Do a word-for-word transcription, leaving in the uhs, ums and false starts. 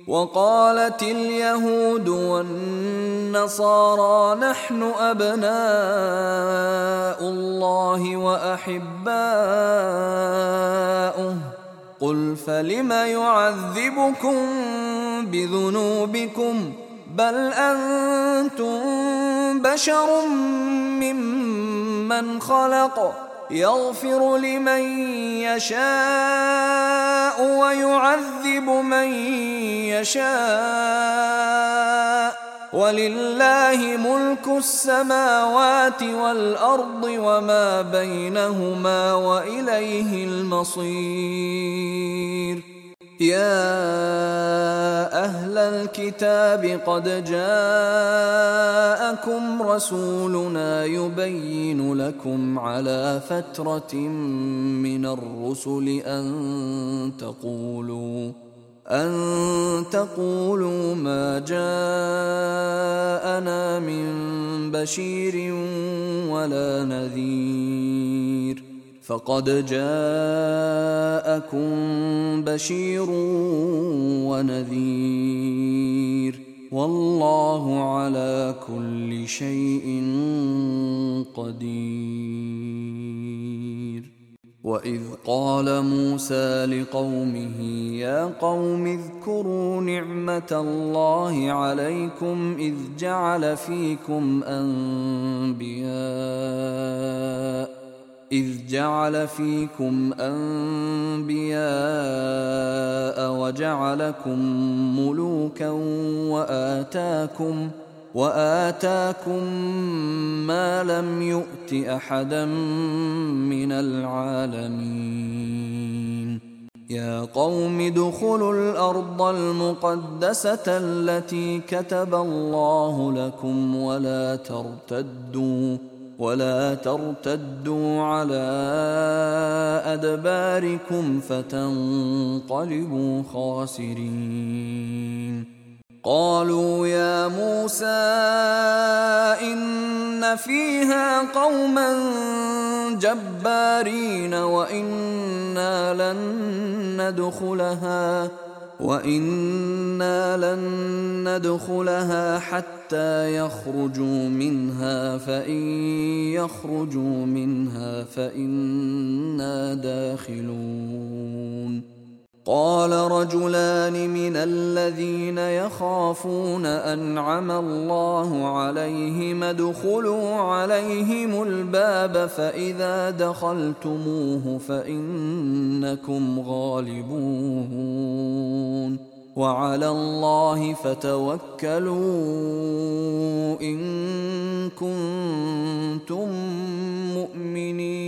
وقالت اليهود والنصارى نحن أبناء الله وأحباؤه قل فلم يعذبكم بذنوبكم بل أنتم بشر ممن خلق يغفر لمن يشاء ويعذب من يشاء ولله ملك السماوات والأرض وما بينهما وإليه المصير. يا أهل الكتاب قد جاءكم رسولنا يبين لكم على فترة من الرسل أن تقولوا أن تقولوا ما جاءنا من بشير ولا نذير فقد جاءكم بشير ونذير والله على كل شيء قدير. وإذ قال موسى لقومه يا قوم اذكروا نعمة الله عليكم إذ جعل فيكم أنبياء إذ جعل فيكم أنبياء وجعلكم ملوكا وآتاكم وآتاكم ما لم يؤت أحدا من العالمين. يا قوم ادخلوا الأرض المقدسة التي كتب الله لكم ولا ترتدوا ولا ترتدوا على أدباركم فتنقلبوا خاسرين. قالوا يا موسى إن فيها قوما جبارين وإنا لن ندخلها وإنا لن ندخلها حتى يخرجوا منها فإن يخرجوا منها فإنا داخلون. قال رجلان من الذين يخافون أنعم الله عليهم ادخلوا عليهم الباب فإذا دخلتموه فإنكم غالبون وعلى الله فتوكلوا إن كنتم مؤمنين.